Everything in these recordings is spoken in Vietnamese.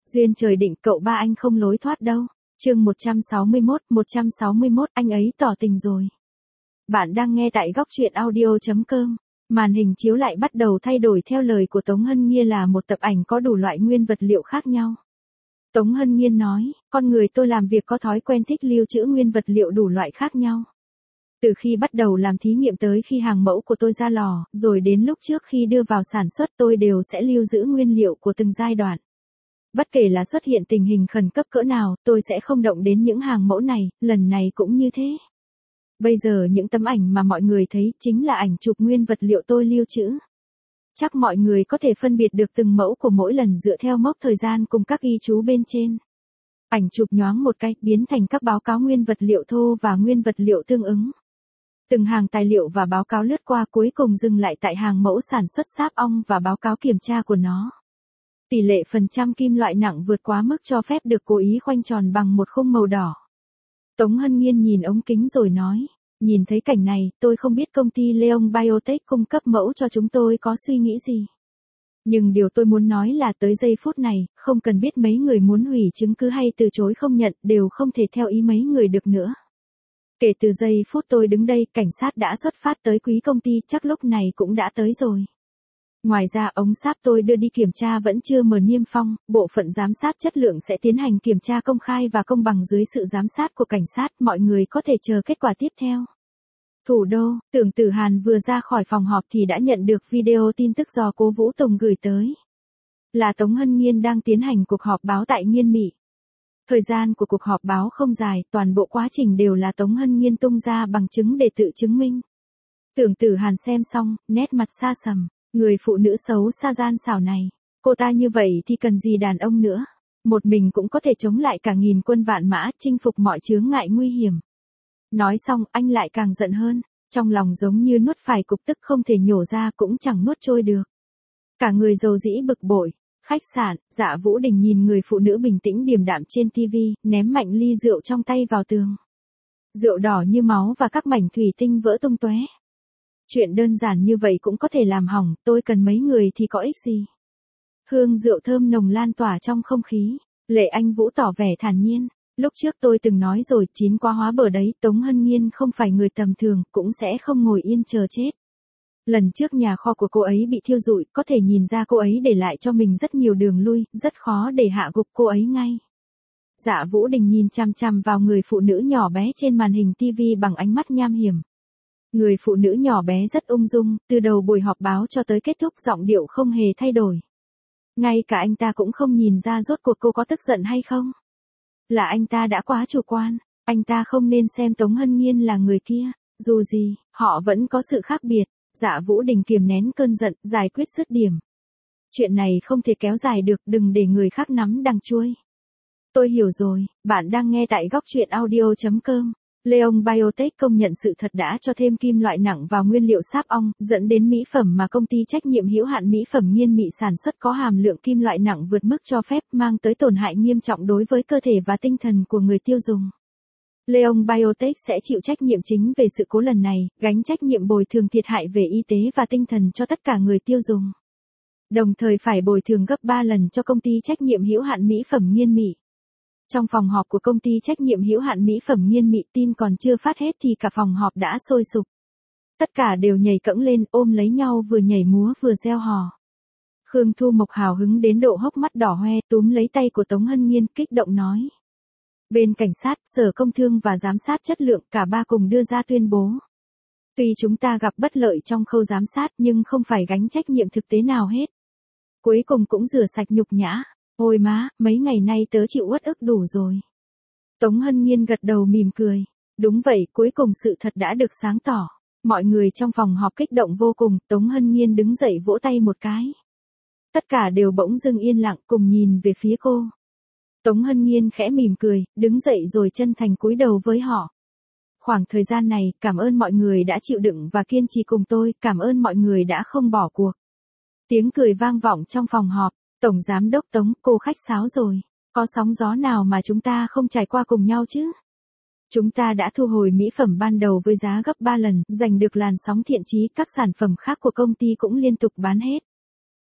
Duyên trời định cậu ba anh không lối thoát đâu. Chương 161, anh ấy tỏ tình rồi. Bạn đang nghe tại góc truyện audio.com. Màn hình chiếu lại bắt đầu thay đổi theo lời của Tống Hân Nhiên là một tập ảnh có đủ loại nguyên vật liệu khác nhau. Tống Hân Nhiên nói, con người tôi làm việc có thói quen thích lưu trữ nguyên vật liệu đủ loại khác nhau. Từ khi bắt đầu làm thí nghiệm tới khi hàng mẫu của tôi ra lò, rồi đến lúc trước khi đưa vào sản xuất tôi đều sẽ lưu giữ nguyên liệu của từng giai đoạn. Bất kể là xuất hiện tình hình khẩn cấp cỡ nào, tôi sẽ không động đến những hàng mẫu này, lần này cũng như thế. Bây giờ những tấm ảnh mà mọi người thấy chính là ảnh chụp nguyên vật liệu tôi lưu trữ. Chắc mọi người có thể phân biệt được từng mẫu của mỗi lần dựa theo mốc thời gian cùng các ghi chú bên trên. Ảnh chụp nhoáng một cái, biến thành các báo cáo nguyên vật liệu thô và nguyên vật liệu tương ứng. Từng hàng tài liệu và báo cáo lướt qua cuối cùng dừng lại tại hàng mẫu sản xuất sáp ong và báo cáo kiểm tra của nó. Tỷ lệ phần trăm kim loại nặng vượt quá mức cho phép được cố ý khoanh tròn bằng một khung màu đỏ. Tống Hân Nhiên nhìn ống kính rồi nói, nhìn thấy cảnh này, tôi không biết công ty Leon Biotech cung cấp mẫu cho chúng tôi có suy nghĩ gì. Nhưng điều tôi muốn nói là tới giây phút này, không cần biết mấy người muốn hủy chứng cứ hay từ chối không nhận đều không thể theo ý mấy người được nữa. Kể từ giây phút tôi đứng đây, cảnh sát đã xuất phát tới quý công ty, chắc lúc này cũng đã tới rồi. Ngoài ra ống sáp tôi đưa đi kiểm tra vẫn chưa mở niêm phong, bộ phận giám sát chất lượng sẽ tiến hành kiểm tra công khai và công bằng dưới sự giám sát của cảnh sát, mọi người có thể chờ kết quả tiếp theo. Thủ đô, Tưởng Tử Hàn vừa ra khỏi phòng họp thì đã nhận được video tin tức do Cố Vũ Tùng gửi tới. Là Tống Hân Nhiên đang tiến hành cuộc họp báo tại Nghiên Mị. Thời gian của cuộc họp báo không dài, toàn bộ quá trình đều là Tống Hân Nhiên tung ra bằng chứng để tự chứng minh. Tưởng Tử Hàn xem xong, nét mặt xa sầm. Người phụ nữ xấu xa gian xảo này, cô ta như vậy thì cần gì đàn ông nữa, một mình cũng có thể chống lại cả nghìn quân vạn mã, chinh phục mọi chướng ngại nguy hiểm. Nói xong anh lại càng giận hơn, trong lòng giống như nuốt phải cục tức không thể nhổ ra cũng chẳng nuốt trôi được. Cả người dầu dĩ bực bội. Khách sạn, Dạ Vũ Đình nhìn người phụ nữ bình tĩnh điềm đạm trên tivi, ném mạnh ly rượu trong tay vào tường. Rượu đỏ như máu và các mảnh thủy tinh vỡ tung tóe. Chuyện đơn giản như vậy cũng có thể làm hỏng, tôi cần mấy người thì có ích gì. Hương rượu thơm nồng lan tỏa trong không khí, Lệ Anh Vũ tỏ vẻ thản nhiên. Lúc trước tôi từng nói rồi, chín quá hóa bờ đấy, Tống Hân Nhiên không phải người tầm thường, cũng sẽ không ngồi yên chờ chết. Lần trước nhà kho của cô ấy bị thiêu rụi, có thể nhìn ra cô ấy để lại cho mình rất nhiều đường lui, rất khó để hạ gục cô ấy ngay. Dạ Vũ Đình nhìn chằm chằm vào người phụ nữ nhỏ bé trên màn hình TV bằng ánh mắt nham hiểm. Người phụ nữ nhỏ bé rất ung dung, từ đầu buổi họp báo cho tới kết thúc giọng điệu không hề thay đổi. Ngay cả anh ta cũng không nhìn ra rốt cuộc cô có tức giận hay không. Là anh ta đã quá chủ quan, anh ta không nên xem Tống Hân Nhiên là người kia, dù gì, họ vẫn có sự khác biệt. Dạ Vũ Đình kiềm nén cơn giận, giải quyết dứt điểm. Chuyện này không thể kéo dài được, đừng để người khác nắm đằng chuôi. Tôi hiểu rồi, bạn đang nghe tại góc truyện audio.com. Leon Biotech công nhận sự thật đã cho thêm kim loại nặng vào nguyên liệu sáp ong, dẫn đến mỹ phẩm mà công ty trách nhiệm hữu hạn mỹ phẩm Nghiên Mị sản xuất có hàm lượng kim loại nặng vượt mức cho phép, mang tới tổn hại nghiêm trọng đối với cơ thể và tinh thần của người tiêu dùng. Leon Biotech sẽ chịu trách nhiệm chính về sự cố lần này, gánh trách nhiệm bồi thường thiệt hại về y tế và tinh thần cho tất cả người tiêu dùng. Đồng thời phải bồi thường gấp 3 lần cho công ty trách nhiệm hữu hạn mỹ phẩm Nghiên Mị. Trong phòng họp của công ty trách nhiệm hữu hạn mỹ phẩm Nghiên Mị, tin còn chưa phát hết thì cả phòng họp đã sôi sục. Tất cả đều nhảy cẫng lên, ôm lấy nhau vừa nhảy múa vừa reo hò. Khương Thu Mộc hào hứng đến độ hốc mắt đỏ hoe, túm lấy tay của Tống Hân Nhiên, kích động nói. Bên cảnh sát, Sở Công Thương và Giám sát chất lượng, cả ba cùng đưa ra tuyên bố. Tuy chúng ta gặp bất lợi trong khâu giám sát nhưng không phải gánh trách nhiệm thực tế nào hết. Cuối cùng cũng rửa sạch nhục nhã. Ôi má, mấy ngày nay tớ chịu uất ức đủ rồi. Tống Hân Nhiên gật đầu mỉm cười. Đúng vậy, cuối cùng sự thật đã được sáng tỏ. Mọi người trong phòng họp kích động vô cùng, Tống Hân Nhiên đứng dậy vỗ tay một cái. Tất cả đều bỗng dưng yên lặng cùng nhìn về phía cô. Tống Hân Nhiên khẽ mỉm cười, đứng dậy rồi chân thành cúi đầu với họ. Khoảng thời gian này, cảm ơn mọi người đã chịu đựng và kiên trì cùng tôi, cảm ơn mọi người đã không bỏ cuộc. Tiếng cười vang vọng trong phòng họp. Tổng Giám đốc Tống, cô khách sáo rồi. Có sóng gió nào mà chúng ta không trải qua cùng nhau chứ? Chúng ta đã thu hồi mỹ phẩm ban đầu với giá gấp 3 lần, giành được làn sóng thiện chí, các sản phẩm khác của công ty cũng liên tục bán hết.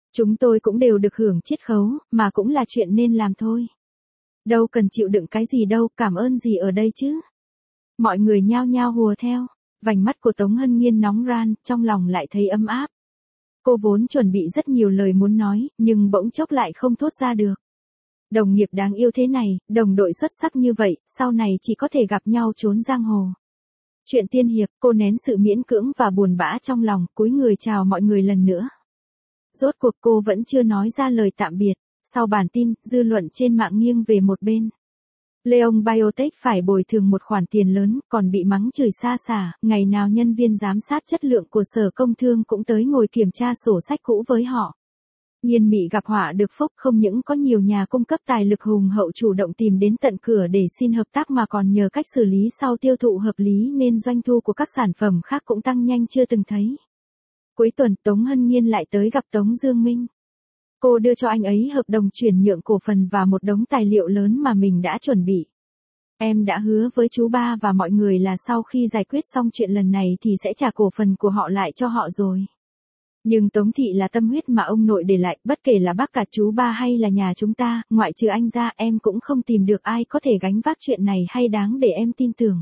Chúng tôi cũng đều được hưởng chiết khấu, mà cũng là chuyện nên làm thôi. Đâu cần chịu đựng cái gì đâu, cảm ơn gì ở đây chứ. Mọi người nhao nhao hùa theo, vành mắt của Tống Hân Nhiên nóng ran, trong lòng lại thấy ấm áp. Cô vốn chuẩn bị rất nhiều lời muốn nói, nhưng bỗng chốc lại không thốt ra được. Đồng nghiệp đáng yêu thế này, đồng đội xuất sắc như vậy, sau này chỉ có thể gặp nhau trốn giang hồ. Chuyện tiên hiệp, cô nén sự miễn cưỡng và buồn bã trong lòng, cúi người chào mọi người lần nữa. Rốt cuộc cô vẫn chưa nói ra lời tạm biệt. Sau bản tin, dư luận trên mạng nghiêng về một bên. Leon Biotech phải bồi thường một khoản tiền lớn, còn bị mắng chửi xa xả, ngày nào nhân viên giám sát chất lượng của Sở Công Thương cũng tới ngồi kiểm tra sổ sách cũ với họ. Nhiên Mị gặp họa được phúc, không những có nhiều nhà cung cấp tài lực hùng hậu chủ động tìm đến tận cửa để xin hợp tác mà còn nhờ cách xử lý sau tiêu thụ hợp lý nên doanh thu của các sản phẩm khác cũng tăng nhanh chưa từng thấy. Cuối tuần Tống Hân Nhiên lại tới gặp Tống Dương Minh. Cô đưa cho anh ấy hợp đồng chuyển nhượng cổ phần và một đống tài liệu lớn mà mình đã chuẩn bị. Em đã hứa với chú ba và mọi người là sau khi giải quyết xong chuyện lần này thì sẽ trả cổ phần của họ lại cho họ rồi. Nhưng Tống Thị là tâm huyết mà ông nội để lại, bất kể là bác cả chú ba hay là nhà chúng ta, ngoại trừ anh ra em cũng không tìm được ai có thể gánh vác chuyện này hay đáng để em tin tưởng.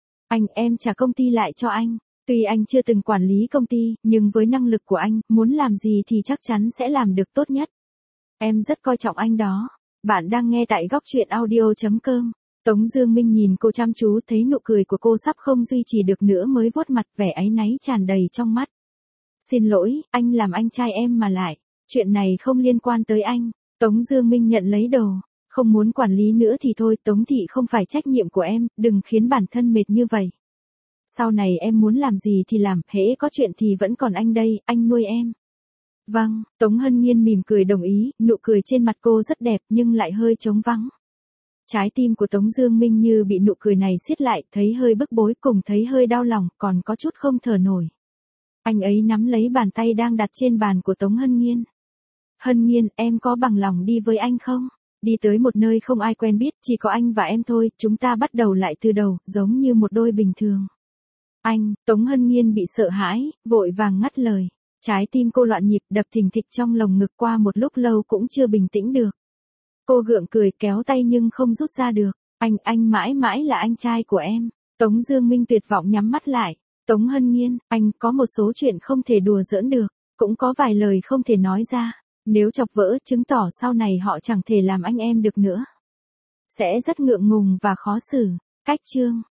Em trả công ty lại cho anh. Tuy anh chưa từng quản lý công ty, nhưng với năng lực của anh, muốn làm gì thì chắc chắn sẽ làm được tốt nhất. Em rất coi trọng anh đó. Bạn đang nghe tại góc truyện audio.com. Tống Dương Minh nhìn cô chăm chú, thấy nụ cười của cô sắp không duy trì được nữa mới vuốt mặt, vẻ áy náy tràn đầy trong mắt. Xin lỗi, anh làm anh trai em mà lại. Chuyện này không liên quan tới anh. Tống Dương Minh nhận lấy đồ. Không muốn quản lý nữa thì thôi, Tống Thị không phải trách nhiệm của em, đừng khiến bản thân mệt như vậy. Sau này em muốn làm gì thì làm, hễ có chuyện thì vẫn còn anh đây, anh nuôi em. Vâng, Tống Hân Nhiên mỉm cười đồng ý, nụ cười trên mặt cô rất đẹp nhưng lại hơi trống vắng. Trái tim của Tống Dương Minh như bị nụ cười này siết lại, thấy hơi bức bối cùng thấy hơi đau lòng, còn có chút không thở nổi. Anh ấy nắm lấy bàn tay đang đặt trên bàn của Tống Hân Nhiên. Hân Nhiên, em có bằng lòng đi với anh không? Đi tới một nơi không ai quen biết, chỉ có anh và em thôi, chúng ta bắt đầu lại từ đầu, giống như một đôi bình thường. Anh, Tống Hân Nhiên bị sợ hãi, vội vàng ngắt lời. Trái tim cô loạn nhịp đập thình thịch trong lồng ngực qua một lúc lâu cũng chưa bình tĩnh được. Cô gượng cười kéo tay nhưng không rút ra được. Anh mãi mãi là anh trai của em. Tống Dương Minh tuyệt vọng nhắm mắt lại. Tống Hân Nhiên, anh có một số chuyện không thể đùa giỡn được, cũng có vài lời không thể nói ra. Nếu chọc vỡ chứng tỏ sau này họ chẳng thể làm anh em được nữa. Sẽ rất ngượng ngùng và khó xử. Cách chương